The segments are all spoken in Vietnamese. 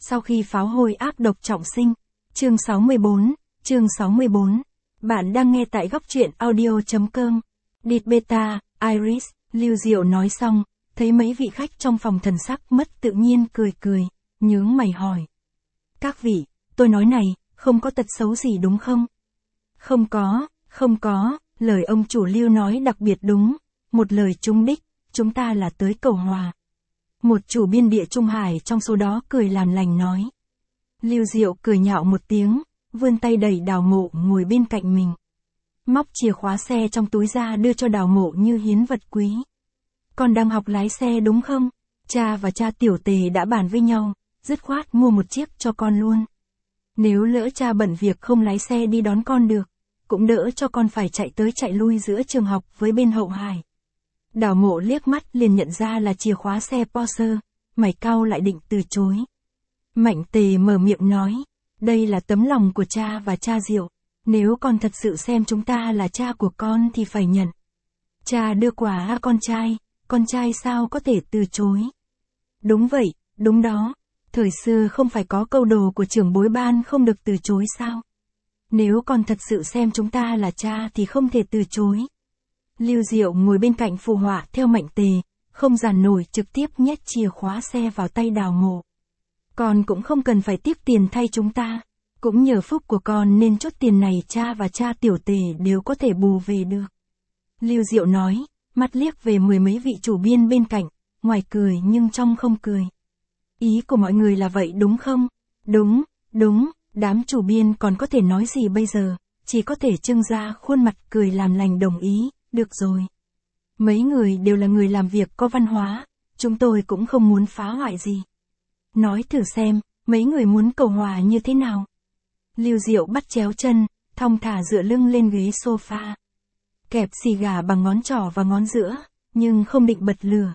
sau khi pháo hôi ác độc trọng sinh. Chương 64. Bạn đang nghe tại góc truyện audio.com. Địt beta, Iris, Lưu Diệu nói xong, thấy mấy vị khách trong phòng thần sắc mất tự nhiên cười, nhướng mày hỏi. Các vị, tôi nói này, không có tật xấu gì đúng không? Không có, lời ông chủ Lưu nói đặc biệt đúng, một lời trúng đích, chúng ta là tới cầu hòa. Một chủ biên địa Trung Hải trong số đó cười làm lành nói. Lưu Diệu cười nhạo một tiếng, vươn tay đẩy Đào Mộ ngồi bên cạnh mình. Móc chìa khóa xe trong túi ra đưa cho Đào Mộ như hiến vật quý. Con đang học lái xe đúng không? Cha và cha Tiểu Tề đã bàn với nhau, dứt khoát mua một chiếc cho con luôn. Nếu lỡ cha bận việc không lái xe đi đón con được, cũng đỡ cho con phải chạy tới chạy lui giữa trường học với bên Hậu Hải. Đào Mộ liếc mắt liền nhận ra là chìa khóa xe Porsche, mày cau lại định từ chối. Mạnh Tề mở miệng nói, đây là tấm lòng của cha và cha Diệu, nếu con thật sự xem chúng ta là cha của con thì phải nhận. Cha đưa quà con trai sao có thể từ chối. Đúng vậy, đúng đó, thời xưa không phải có câu đồ của trưởng bối ban không được từ chối sao? Nếu con thật sự xem chúng ta là cha thì không thể từ chối. Lưu Diệu ngồi bên cạnh phụ họa theo Mạnh Tề, không giàn nổi trực tiếp nhét chìa khóa xe vào tay Đào Mộ. Con cũng không cần phải tiếc tiền thay chúng ta, cũng nhờ phúc của con nên chốt tiền này cha và cha Tiểu Tề đều có thể bù về được. Lưu Diệu nói, mắt liếc về mười mấy vị chủ biên bên cạnh, ngoài cười nhưng trong không cười. Ý của mọi người là vậy đúng không? Đúng, đám chủ biên còn có thể nói gì bây giờ, chỉ có thể trưng ra khuôn mặt cười làm lành đồng ý, được rồi. Mấy người đều là người làm việc có văn hóa, chúng tôi cũng không muốn phá hoại gì. Nói thử xem, mấy người muốn cầu hòa như thế nào? Lưu Diệu bắt chéo chân, thong thả dựa lưng lên ghế sofa. Kẹp xì gà bằng ngón trỏ và ngón giữa, nhưng không định bật lửa.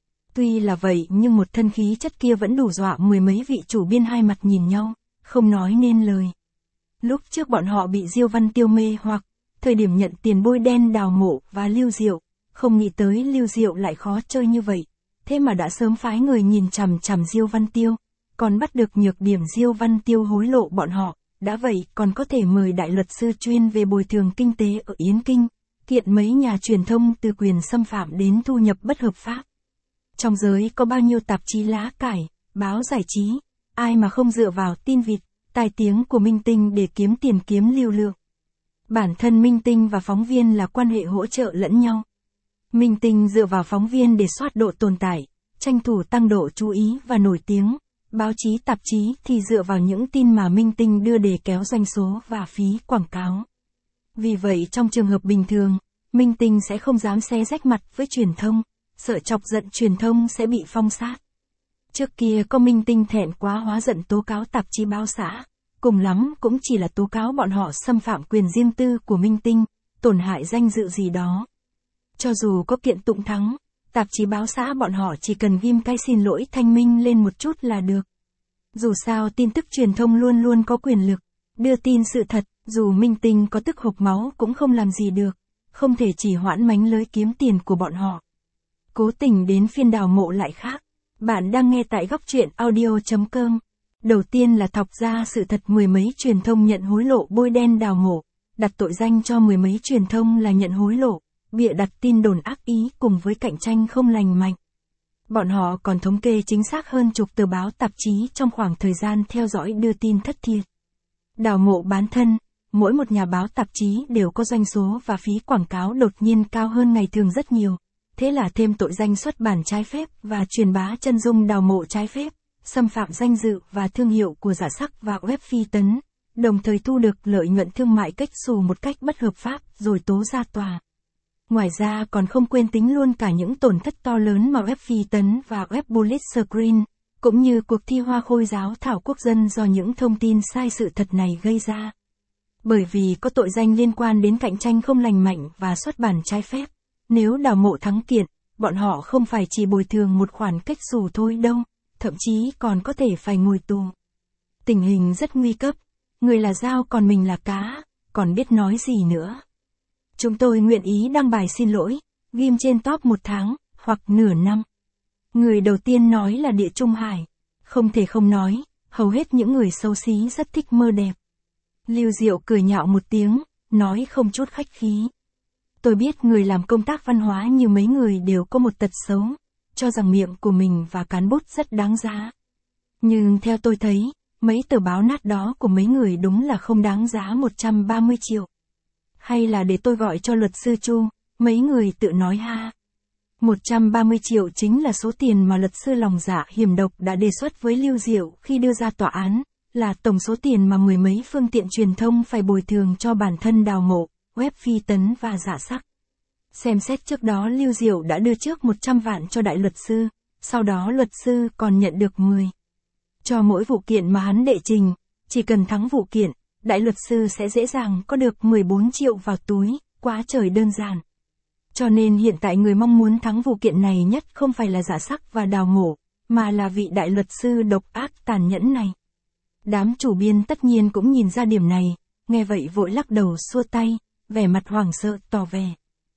Tuy là vậy nhưng một thân khí chất kia vẫn đủ dọa mười mấy vị chủ biên hai mặt nhìn nhau, không nói nên lời. Lúc trước bọn họ bị Diêu Văn Tiêu mê hoặc, thời điểm nhận tiền bôi đen Đào Mộ và Lưu Diệu, không nghĩ tới Lưu Diệu lại khó chơi như vậy, thế mà đã sớm phái người nhìn chằm chằm Diêu Văn Tiêu, còn bắt được nhược điểm Diêu Văn Tiêu hối lộ bọn họ, đã vậy còn có thể mời đại luật sư chuyên về bồi thường kinh tế ở Yến Kinh, kiện mấy nhà truyền thông từ quyền xâm phạm đến thu nhập bất hợp pháp. Trong giới có bao nhiêu tạp chí lá cải, báo giải trí, ai mà không dựa vào tin vịt, tài tiếng của minh tinh để kiếm tiền kiếm lưu lượng. Bản thân minh tinh và phóng viên là quan hệ hỗ trợ lẫn nhau. Minh tinh dựa vào phóng viên để soát độ tồn tại, tranh thủ tăng độ chú ý và nổi tiếng. Báo chí tạp chí thì dựa vào những tin mà minh tinh đưa để kéo doanh số và phí quảng cáo. Vì vậy trong trường hợp bình thường, minh tinh sẽ không dám xé rách mặt với truyền thông, sợ chọc giận truyền thông sẽ bị phong sát. Trước kia có minh tinh thẹn quá hóa giận tố cáo tạp chí báo xã, cùng lắm cũng chỉ là tố cáo bọn họ xâm phạm quyền riêng tư của minh tinh, tổn hại danh dự gì đó. Cho dù có kiện tụng thắng, tạp chí báo xã bọn họ chỉ cần ghim cái xin lỗi thanh minh lên một chút là được. Dù sao tin tức truyền thông luôn luôn có quyền lực, đưa tin sự thật, dù minh tinh có tức hộc máu cũng không làm gì được, không thể chỉ hoãn mánh lưới kiếm tiền của bọn họ. Cố tình đến phiên Đào Mộ lại khác. Bạn đang nghe tại góc truyện audio.com. Đầu tiên là thọc ra sự thật mười mấy truyền thông nhận hối lộ bôi đen Đào Mộ, đặt tội danh cho mười mấy truyền thông là nhận hối lộ, bịa đặt tin đồn ác ý cùng với cạnh tranh không lành mạnh. Bọn họ còn thống kê chính xác hơn chục tờ báo tạp chí trong khoảng thời gian theo dõi đưa tin thất thiệt. Đào Mộ bán thân, mỗi một nhà báo tạp chí đều có doanh số và phí quảng cáo đột nhiên cao hơn ngày thường rất nhiều. Thế là thêm tội danh xuất bản trái phép và truyền bá chân dung Đào Mộ trái phép, xâm phạm danh dự và thương hiệu của Giả Sắc và web Phi Tấn, đồng thời thu được lợi nhuận thương mại cách xù một cách bất hợp pháp rồi tố ra tòa. Ngoài ra còn không quên tính luôn cả những tổn thất to lớn mà web Phi Tấn và web Bullet Screen, cũng như cuộc thi Hoa Khôi Giáo Thảo Quốc dân do những thông tin sai sự thật này gây ra. Bởi vì có tội danh liên quan đến cạnh tranh không lành mạnh và xuất bản trái phép, nếu Đào Mộ thắng kiện, bọn họ không phải chỉ bồi thường một khoản cách xù thôi đâu, thậm chí còn có thể phải ngồi tù. Tình hình rất nguy cấp, người là dao còn mình là cá, còn biết nói gì nữa. Chúng tôi nguyện ý đăng bài xin lỗi, ghim trên top 1 tháng, hoặc nửa năm. Người đầu tiên nói là Địa Trung Hải. Không thể không nói, hầu hết những người xấu xí rất thích mơ đẹp. Lưu Diệu cười nhạo một tiếng, nói không chút khách khí. Tôi biết người làm công tác văn hóa như mấy người đều có một tật xấu, cho rằng miệng của mình và cán bút rất đáng giá. Nhưng theo tôi thấy, mấy tờ báo nát đó của mấy người đúng là không đáng giá 130 triệu. Hay là để tôi gọi cho luật sư Chu, mấy người tự nói ha. 130 triệu chính là số tiền mà luật sư lòng dạ hiểm độc đã đề xuất với Lưu Diệu khi đưa ra tòa án, là tổng số tiền mà mười mấy phương tiện truyền thông phải bồi thường cho bản thân Đào Mộ, web Phi Tấn và Dạ Sắc. Xem xét trước đó Lưu Diệu đã đưa trước 100 vạn cho đại luật sư, sau đó luật sư còn nhận được 10. Cho mỗi vụ kiện mà hắn đệ trình, chỉ cần thắng vụ kiện, đại luật sư sẽ dễ dàng có được 14 triệu vào túi, quá trời đơn giản. Cho nên hiện tại người mong muốn thắng vụ kiện này nhất không phải là Dạ Sắc và Đào Mộ, mà là vị đại luật sư độc ác tàn nhẫn này. Đám chủ biên tất nhiên cũng nhìn ra điểm này, nghe vậy vội lắc đầu xua tay, vẻ mặt hoảng sợ tỏ vẻ.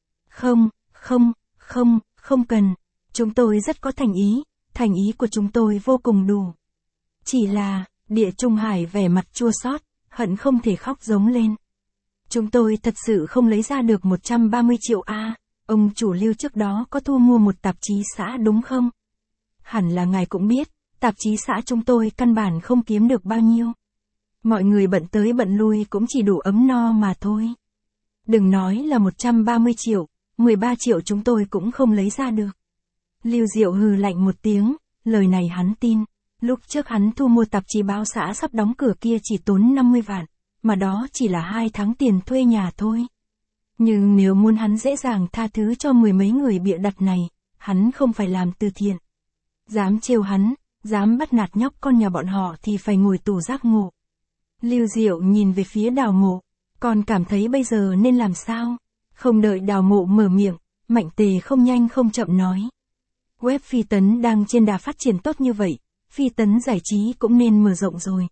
Không cần, chúng tôi rất có thành ý của chúng tôi vô cùng đủ. Chỉ là, Địa Trung Hải vẻ mặt chua xót, hận không thể khóc giống lên. Chúng tôi thật sự không lấy ra được 130 triệu a. Ông chủ Lưu trước đó có thu mua một tạp chí xã đúng không? Hẳn là ngài cũng biết, tạp chí xã chúng tôi căn bản không kiếm được bao nhiêu. Mọi người bận tới bận lui cũng chỉ đủ ấm no mà thôi. Đừng nói là 130 triệu, 13 triệu chúng tôi cũng không lấy ra được. Lưu Diệu hừ lạnh một tiếng, lời này hắn tin. Lúc trước hắn thu mua tạp chí báo xã sắp đóng cửa kia chỉ tốn 50 vạn, mà đó chỉ là 2 tháng tiền thuê nhà thôi. Nhưng nếu muốn hắn dễ dàng tha thứ cho mười mấy người bịa đặt này, hắn không phải làm từ thiện. Dám trêu hắn, dám bắt nạt nhóc con nhà bọn họ thì phải ngồi tù giác ngộ. Lưu Diệu nhìn về phía Đào Mộ, còn cảm thấy bây giờ nên làm sao? Không đợi Đào Mộ mở miệng, Mạnh Tề không nhanh không chậm nói. Web Phi Tấn đang trên đà phát triển tốt như vậy, Phi Tấn giải trí cũng nên mở rộng rồi.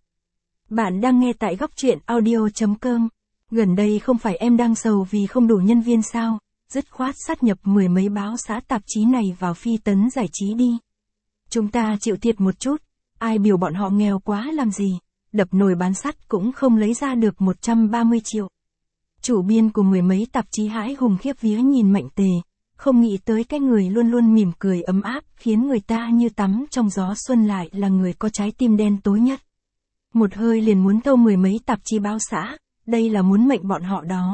Bạn đang nghe tại góc truyện audio.com. Gần đây không phải em đang sầu vì không đủ nhân viên sao, dứt khoát sát nhập mười mấy báo xã tạp chí này vào Phi Tấn giải trí đi. Chúng ta chịu thiệt một chút, ai biểu bọn họ nghèo quá làm gì, đập nồi bán sắt cũng không lấy ra được 130 triệu. Chủ biên của mười mấy tạp chí hãi hùng khiếp vía nhìn Mạnh Tề, không nghĩ tới cái người luôn luôn mỉm cười ấm áp khiến người ta như tắm trong gió xuân lại là người có trái tim đen tối nhất. Một hơi liền muốn thâu mười mấy tạp chí báo xã, đây là muốn mệnh bọn họ đó.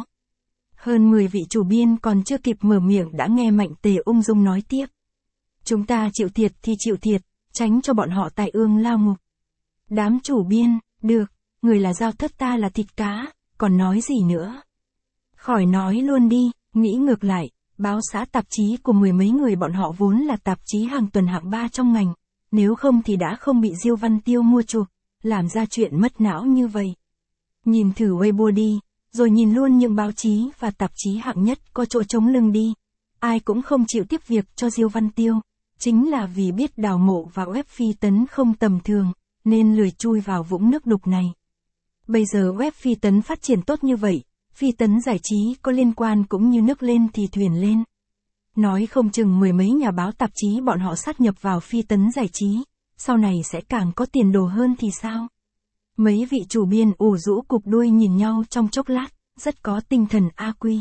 Hơn 10 vị chủ biên còn chưa kịp mở miệng đã nghe Mạnh Tề ung dung nói tiếp. Chúng ta chịu thiệt thì chịu thiệt, tránh cho bọn họ tai ương lao ngục. Đám chủ biên, được, người là dao thất ta là thịt cá, còn nói gì nữa. Khỏi nói luôn đi, nghĩ ngược lại, báo xã tạp chí của mười mấy người bọn họ vốn là tạp chí hàng tuần hạng 3 trong ngành, nếu không thì đã không bị Diêu Văn Tiêu mua chuộc, làm ra chuyện mất não như vậy. Nhìn thử Weibo đi, rồi nhìn luôn những báo chí và tạp chí hạng nhất có chỗ chống lưng đi. Ai cũng không chịu tiếp việc cho Diêu Văn Tiêu, chính là vì biết Đào Mộ và web Phi Tấn không tầm thường, nên lười chui vào vũng nước đục này. Bây giờ web Phi Tấn phát triển tốt như vậy, Phi Tấn giải trí có liên quan cũng như nước lên thì thuyền lên. Nói không chừng mười mấy nhà báo tạp chí bọn họ sát nhập vào Phi Tấn giải trí, sau này sẽ càng có tiền đồ hơn thì sao? Mấy vị chủ biên ủ rũ cụp đuôi nhìn nhau trong chốc lát, rất có tinh thần A-quy.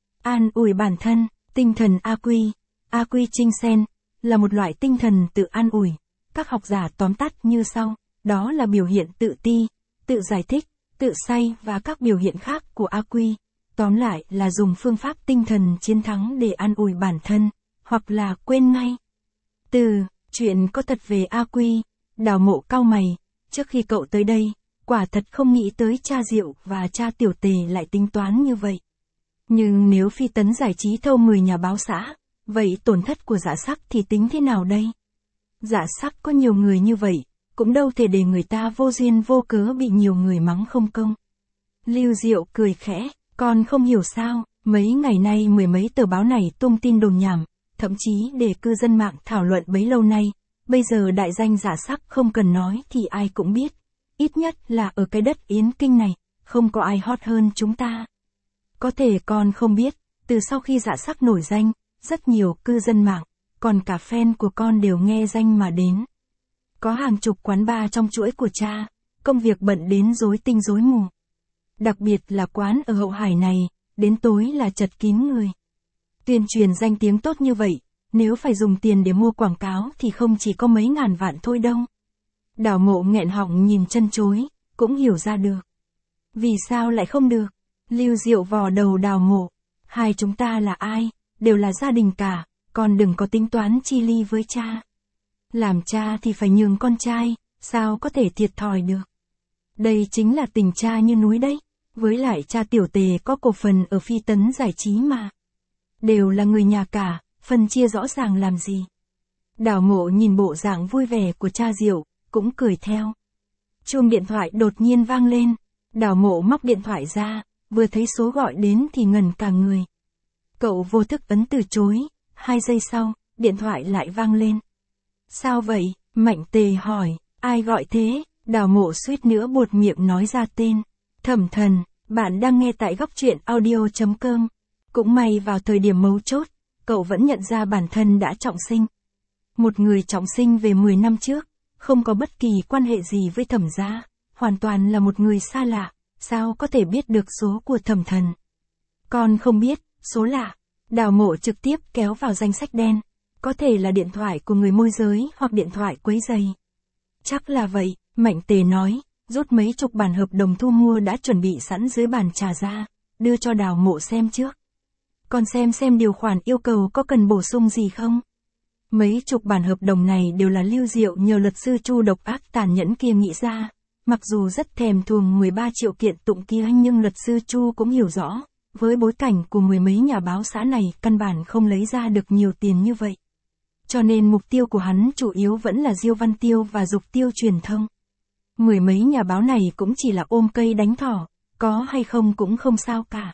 An ủi bản thân, tinh thần A-quy, A-quy Trinh Sen, là một loại tinh thần tự an ủi. Các học giả tóm tắt như sau, đó là biểu hiện tự ti, tự giải thích, tự say và các biểu hiện khác của A-quy. Tóm lại là dùng phương pháp tinh thần chiến thắng để an ủi bản thân, hoặc là quên ngay. Chuyện có thật về A-quy, Đào Mộ cau mày, trước khi cậu tới đây, quả thật không nghĩ tới cha Diệu và cha Tiểu Tề lại tính toán như vậy. Nhưng nếu Phi Tấn giải trí thâu 10 nhà báo xã, vậy tổn thất của Dạ Sắc thì tính thế nào đây? Dạ Sắc có nhiều người như vậy, cũng đâu thể để người ta vô duyên vô cớ bị nhiều người mắng không công. Lưu Diệu cười khẽ, con không hiểu sao, mấy ngày nay mười mấy tờ báo này tung tin đồn nhảm, thậm chí để cư dân mạng thảo luận bấy lâu nay, bây giờ đại danh Dạ Sắc không cần nói thì ai cũng biết, ít nhất là ở cái đất Yến Kinh này, không có ai hot hơn chúng ta. Có thể con không biết, từ sau khi Dạ Sắc nổi danh, rất nhiều cư dân mạng, còn cả fan của con đều nghe danh mà đến. Có hàng chục quán bar trong chuỗi của cha, công việc bận đến rối tinh rối mù. Đặc biệt là quán ở Hậu Hải này, đến tối là chật kín người. Tuyên truyền danh tiếng tốt như vậy, nếu phải dùng tiền để mua quảng cáo thì không chỉ có mấy ngàn vạn thôi đâu. Đào Mộ nghẹn họng nhìn chân chối, cũng hiểu ra được. Vì sao lại không được? Lưu Diệu vò đầu Đào Mộ. Hai chúng ta là ai? Đều là gia đình cả, con đừng có tính toán chi ly với cha. Làm cha thì phải nhường con trai, sao có thể thiệt thòi được. Đây chính là tình cha như núi đấy. Với lại cha Tiểu Tề có cổ phần ở Phi Tấn Giải Trí mà. Đều là người nhà cả, phân chia rõ ràng làm gì. Đào Mộ nhìn bộ dạng vui vẻ của cha Diệu, cũng cười theo. Chuông điện thoại đột nhiên vang lên. Đào Mộ móc điện thoại ra, vừa thấy số gọi đến thì ngẩn cả người. Cậu vô thức ấn từ chối, 2 giây sau, điện thoại lại vang lên. Sao vậy? Mạnh Tề hỏi, ai gọi thế? Đào Mộ suýt nữa buột miệng nói ra tên. Thẩm Thần, bạn đang nghe tại góc truyện audio.com. Cũng may vào thời điểm mấu chốt, cậu vẫn nhận ra bản thân đã trọng sinh. Một người trọng sinh về 10 năm trước, không có bất kỳ quan hệ gì với Thẩm gia, hoàn toàn là một người xa lạ, sao có thể biết được số của Thẩm Thần. Con không biết, số lạ. Đào Mộ trực tiếp kéo vào danh sách đen. Có thể là điện thoại của người môi giới hoặc điện thoại quấy rầy. Chắc là vậy, Mạnh Tề nói, rút mấy chục bản hợp đồng thu mua đã chuẩn bị sẵn dưới bàn trà ra, đưa cho Đào Mộ xem trước. Con xem điều khoản yêu cầu có cần bổ sung gì không? Mấy chục bản hợp đồng này đều là Lưu Diệu nhờ luật sư Chu độc ác tàn nhẫn kia nghĩ ra. Mặc dù rất thèm thuồng 13 triệu kiện tụng kia nhưng luật sư Chu cũng hiểu rõ, với bối cảnh của mười mấy nhà báo xã này căn bản không lấy ra được nhiều tiền như vậy. Cho nên mục tiêu của hắn chủ yếu vẫn là Diêu Văn Tiêu và Dục Tiêu truyền thông. Mười mấy nhà báo này cũng chỉ là ôm cây đánh thỏ, có hay không cũng không sao cả.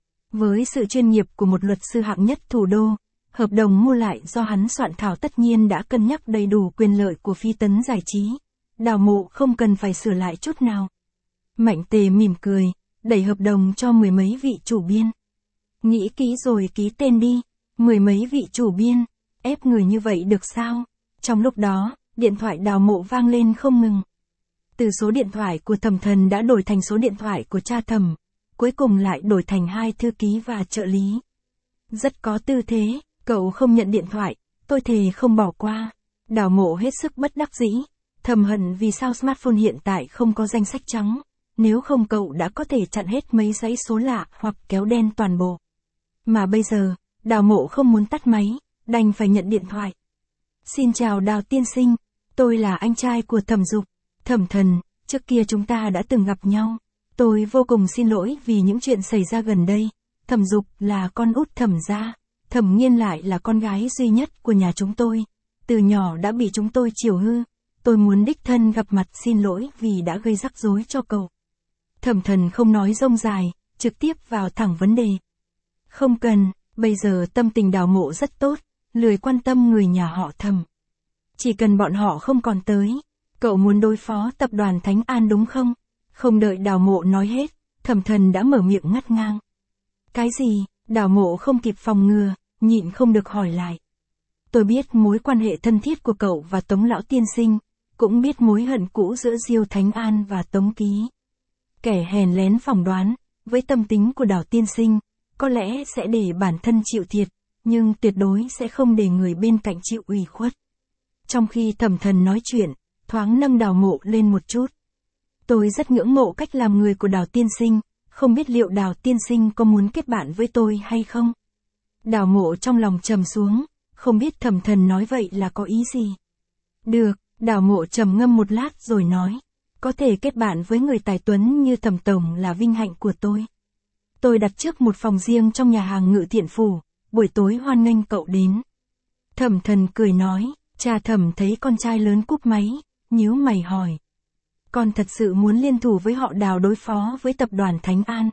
Với sự chuyên nghiệp của một luật sư hạng nhất thủ đô, hợp đồng mua lại do hắn soạn thảo tất nhiên đã cân nhắc đầy đủ quyền lợi của Phi Tấn Giải Trí. Đào Mộ không cần phải sửa lại chút nào. Mạnh Tề mỉm cười, đẩy hợp đồng cho mười mấy vị chủ biên. Nghĩ kỹ rồi ký tên đi, mười mấy vị chủ biên, ép người như vậy được sao? Trong lúc đó, điện thoại Đào Mộ vang lên không ngừng. Từ số điện thoại của Thẩm Thần đã đổi thành số điện thoại của cha Thẩm, cuối cùng lại đổi thành 2 thư ký và trợ lý. Rất có tư thế, cậu không nhận điện thoại, tôi thề không bỏ qua. Đào Mộ hết sức bất đắc dĩ, thầm hận vì sao smartphone hiện tại không có danh sách trắng, nếu không cậu đã có thể chặn hết mấy dãy số lạ hoặc kéo đen toàn bộ. Mà bây giờ, Đào Mộ không muốn tắt máy, đành phải nhận điện thoại. Xin chào Đào tiên sinh, tôi là anh trai của Thẩm Dục. Thẩm Thần, trước kia chúng ta đã từng gặp nhau. Tôi vô cùng xin lỗi vì những chuyện xảy ra gần đây. Thẩm Dục là con út Thẩm gia, Thẩm Nghiên lại là con gái duy nhất của nhà chúng tôi. Từ nhỏ đã bị chúng tôi chiều hư. Tôi muốn đích thân gặp mặt xin lỗi vì đã gây rắc rối cho cậu. Thẩm Thần không nói rông dài, trực tiếp vào thẳng vấn đề. Không cần, bây giờ tâm tình Đào Mộ rất tốt, lười quan tâm người nhà họ Thẩm. Chỉ cần bọn họ không còn tới. Cậu muốn đối phó tập đoàn Thánh An đúng không? Không đợi Đào Mộ nói hết, Thẩm Thần đã mở miệng ngắt ngang. Cái gì? Đào Mộ không kịp phòng ngừa, nhịn không được hỏi lại. Tôi biết mối quan hệ thân thiết của cậu và Tống lão tiên sinh, cũng biết mối hận cũ giữa Diêu Thánh An và Tống Ký. Kẻ hèn lén phỏng đoán, với tâm tính của Đào tiên sinh, có lẽ sẽ để bản thân chịu thiệt, nhưng tuyệt đối sẽ không để người bên cạnh chịu ủy khuất. Trong khi Thẩm Thần nói chuyện, thoáng nâng Đào Mộ lên một chút. Tôi rất ngưỡng mộ cách làm người của Đào tiên sinh, không biết liệu Đào tiên sinh có muốn kết bạn với tôi hay không? Đào Mộ trong lòng trầm xuống, không biết Thẩm Thần nói vậy là có ý gì. Được, Đào Mộ trầm ngâm một lát rồi nói, có thể kết bạn với người tài tuấn như Thẩm tổng là vinh hạnh của tôi. Tôi đặt trước một phòng riêng trong nhà hàng Ngự Thiện Phủ, buổi tối hoan nghênh cậu đến. Thẩm Thần cười nói, cha Thẩm thấy con trai lớn cúp máy, nhíu mày hỏi. Con thật sự muốn liên thủ với họ Đào đối phó với tập đoàn Thánh An?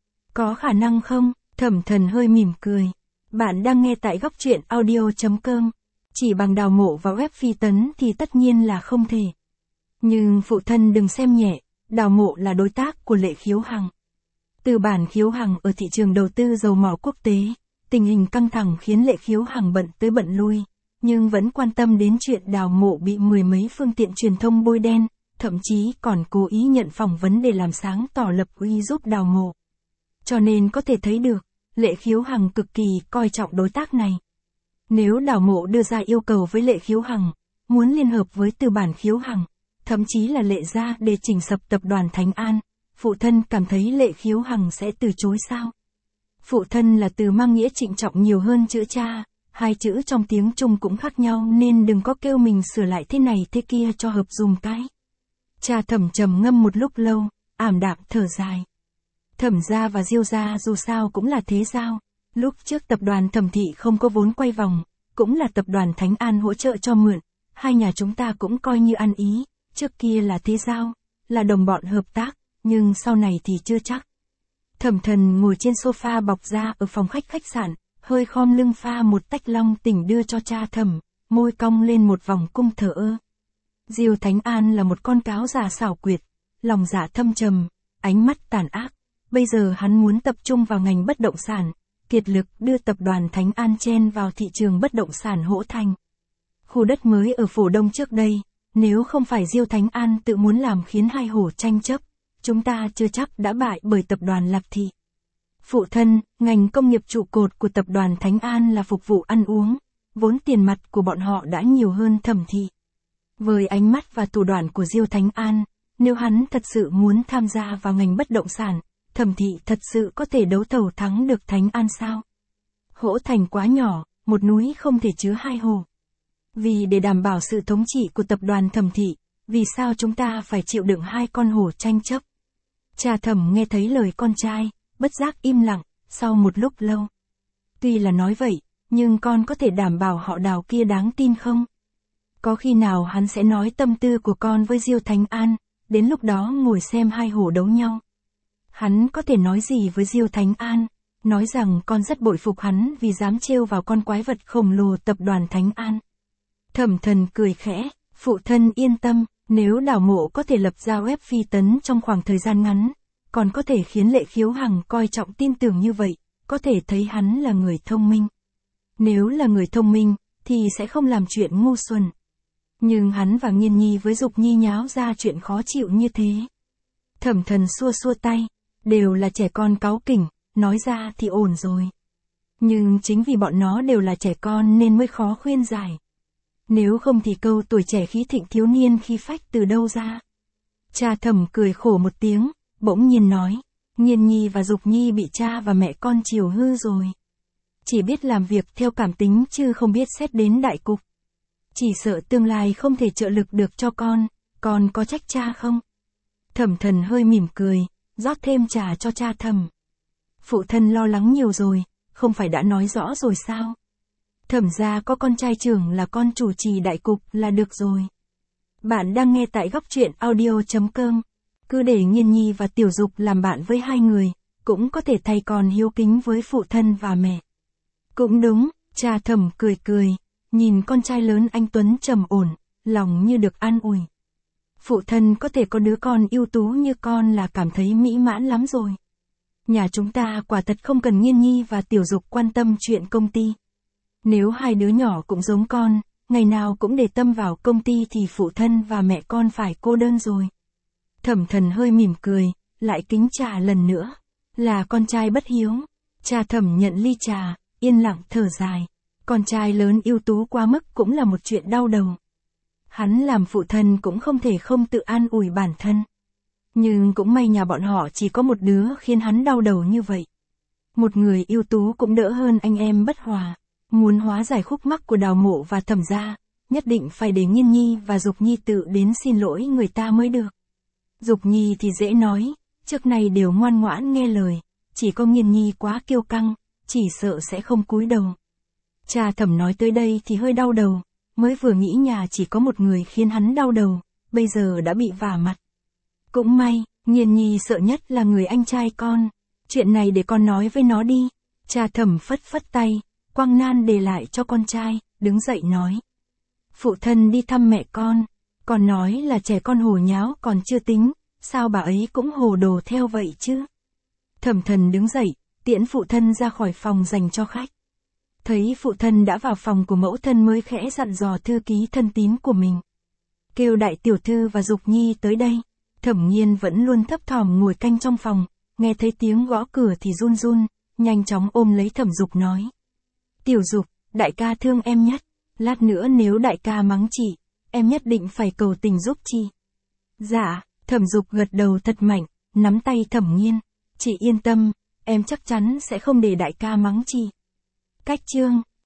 Có khả năng không? Thẩm Thần hơi mỉm cười. Bạn đang nghe tại góc truyện audio.com. Chỉ bằng Đào Mộ vào web Phi Tấn thì tất nhiên là không thể. Nhưng phụ thân đừng xem nhẹ, Đào Mộ là đối tác của Lệ Khiếu Hằng. Tư bản Khiếu Hằng ở thị trường đầu tư dầu mỏ quốc tế, tình hình căng thẳng khiến Lệ Khiếu Hằng bận tới bận lui. nhưng vẫn quan tâm đến chuyện Đào Mộ bị mười mấy phương tiện truyền thông bôi đen, thậm chí còn cố ý nhận phỏng vấn để làm sáng tỏ lập uy giúp Đào Mộ. Cho nên có thể thấy được, Lệ Khiếu Hằng cực kỳ coi trọng đối tác này. Nếu Đào Mộ đưa ra yêu cầu với Lệ Khiếu Hằng, muốn liên hợp với Tư Bản Khiếu Hằng, thậm chí là Lệ gia để chỉnh sập tập đoàn Thánh An, phụ thân cảm thấy Lệ Khiếu Hằng sẽ từ chối sao? Phụ thân là từ mang nghĩa trịnh trọng nhiều hơn chữ cha, hai chữ trong tiếng Trung cũng khác nhau nên đừng có kêu mình sửa lại thế này thế kia cho hợp dùng cái. Cha Thẩm trầm ngâm một lúc lâu, ảm đạm thở dài. Thẩm gia và Diêu gia dù sao cũng là thế giao, lúc trước tập đoàn Thẩm thị không có vốn quay vòng, cũng là tập đoàn Thánh An hỗ trợ cho mượn, hai nhà chúng ta cũng coi như ăn ý, trước kia là thế giao, là đồng bọn hợp tác, nhưng sau này thì chưa chắc. Thẩm Thần ngồi trên sofa bọc da ở phòng khách sạn, hơi khom lưng pha một tách long tỉnh đưa cho cha Thẩm, môi cong lên một vòng cung thờ ơ. Diêu Thánh An là một con cáo già xảo quyệt, lòng dạ thâm trầm, ánh mắt tàn ác. Bây giờ hắn muốn tập trung vào ngành bất động sản, kiệt lực đưa tập đoàn Thánh An chen vào thị trường bất động sản Hỗ Thành. Khu đất mới ở Phổ Đông trước đây, nếu không phải Diêu Thánh An tự muốn làm khiến hai hổ tranh chấp, chúng ta chưa chắc đã bại bởi tập đoàn Lạc Thị. Phụ thân, ngành công nghiệp trụ cột của tập đoàn Thánh An là phục vụ ăn uống, vốn tiền mặt của bọn họ đã nhiều hơn Thẩm thị. Với ánh mắt và thủ đoạn của Diêu Thánh An, nếu hắn thật sự muốn tham gia vào ngành bất động sản, Thẩm thị thật sự có thể đấu thầu thắng được Thánh An sao? Hỗ Thành quá nhỏ, một núi không thể chứa hai hồ. Vì để đảm bảo sự thống trị của tập đoàn Thẩm thị, vì sao chúng ta phải chịu đựng hai con hổ tranh chấp? Cha Thẩm nghe thấy lời con trai, bất giác im lặng, sau một lúc lâu. Tuy là nói vậy, nhưng con có thể đảm bảo họ Đào kia đáng tin không? Có khi nào hắn sẽ nói tâm tư của con với Diêu Thánh An, đến lúc đó ngồi xem hai hổ đấu nhau? Hắn có thể nói gì với Diêu Thánh An? Nói rằng con rất bội phục hắn vì dám trêu vào con quái vật khổng lồ tập đoàn Thánh An. Thẩm Thần cười khẽ, phụ thân yên tâm, nếu Đào Mộ có thể lập ra web phi tấn trong khoảng thời gian ngắn, còn có thể khiến Lệ Khiếu Hằng coi trọng tin tưởng như vậy, có thể thấy hắn là người thông minh. Nếu là người thông minh, thì sẽ không làm chuyện ngu xuẩn. Nhưng hắn và Nghiên Nhi với Dục Nhi nháo ra chuyện khó chịu như thế. Thẩm Thần xua xua tay, đều là trẻ con cáu kỉnh, nói ra thì ổn rồi. Nhưng chính vì bọn nó đều là trẻ con nên mới khó khuyên giải. Nếu không thì câu tuổi trẻ khí thịnh thiếu niên khí phách từ đâu ra? Cha Thẩm cười khổ một tiếng, bỗng nhiên nói, Nghiên Nhi và Dục Nhi bị cha và mẹ con chiều hư rồi. Chỉ biết làm việc theo cảm tính chứ không biết xét đến đại cục. Chỉ sợ tương lai không thể trợ lực được cho con có trách cha không? Thẩm Thần hơi mỉm cười, rót thêm trà cho cha Thẩm. Phụ thân lo lắng nhiều rồi, không phải đã nói rõ rồi sao? Thẩm gia có con trai trưởng là con chủ trì đại cục là được rồi. Bạn đang nghe tại góc truyện audio.com. Cứ để Nghiên Nhi và Tiểu Dục làm bạn với hai người, cũng có thể thay con hiếu kính với phụ thân và mẹ. Cũng đúng, cha Thẩm cười cười, nhìn con trai lớn anh tuấn trầm ổn, lòng như được an ủi. Phụ thân có thể có đứa con ưu tú như con là cảm thấy mỹ mãn lắm rồi. Nhà chúng ta quả thật không cần Nghiên Nhi và Tiểu Dục quan tâm chuyện công ty. Nếu hai đứa nhỏ cũng giống con, ngày nào cũng để tâm vào công ty thì phụ thân và mẹ con phải cô đơn rồi. Thẩm Thần hơi mỉm cười, lại kính trà lần nữa. Là con trai bất hiếu. Cha Thẩm nhận ly trà, yên lặng thở dài. Con trai lớn ưu tú quá mức cũng là một chuyện đau đầu. Hắn làm phụ thân cũng không thể không tự an ủi bản thân. Nhưng cũng may nhà bọn họ chỉ có một đứa khiến hắn đau đầu như vậy. Một người ưu tú cũng đỡ hơn anh em bất hòa. Muốn hóa giải khúc mắc của Đào Mộ và Thẩm gia, nhất định phải để Nghiên Nhi và Dục Nhi tự đến xin lỗi người ta mới được. Dục Nhi thì dễ nói, trước này đều ngoan ngoãn nghe lời, chỉ có Nghiên Nhi quá kiêu căng, chỉ sợ sẽ không cúi đầu. Cha Thẩm nói tới đây thì hơi đau đầu, mới vừa nghĩ nhà chỉ có một người khiến hắn đau đầu, bây giờ đã bị vả mặt. Cũng may, Nghiên Nhi sợ nhất là người anh trai con, chuyện này để con nói với nó đi. Cha Thẩm phất phất tay, quăng nan để lại cho con trai, đứng dậy nói. Phụ thân đi thăm mẹ con nói là trẻ con hồ nháo còn chưa tính, sao bà ấy cũng hồ đồ theo vậy chứ? Thẩm Thần đứng dậy, tiễn phụ thân ra khỏi phòng dành cho khách. Thấy phụ thân đã vào phòng của mẫu thân mới khẽ dặn dò thư ký thân tín của mình. Kêu đại tiểu thư và Dục Nhi tới đây. Thẩm Nhiên vẫn luôn thấp thỏm ngồi canh trong phòng, nghe thấy tiếng gõ cửa thì run run, nhanh chóng ôm lấy Thẩm Dục nói. Tiểu Dục, đại ca thương em nhất, lát nữa nếu đại ca mắng chị, em nhất định phải cầu tình giúp chị. Dạ, Thẩm Dục gật đầu thật mạnh, nắm tay Thẩm Nhiên. Chị yên tâm, em chắc chắn sẽ không để đại ca mắng chị. Cách chương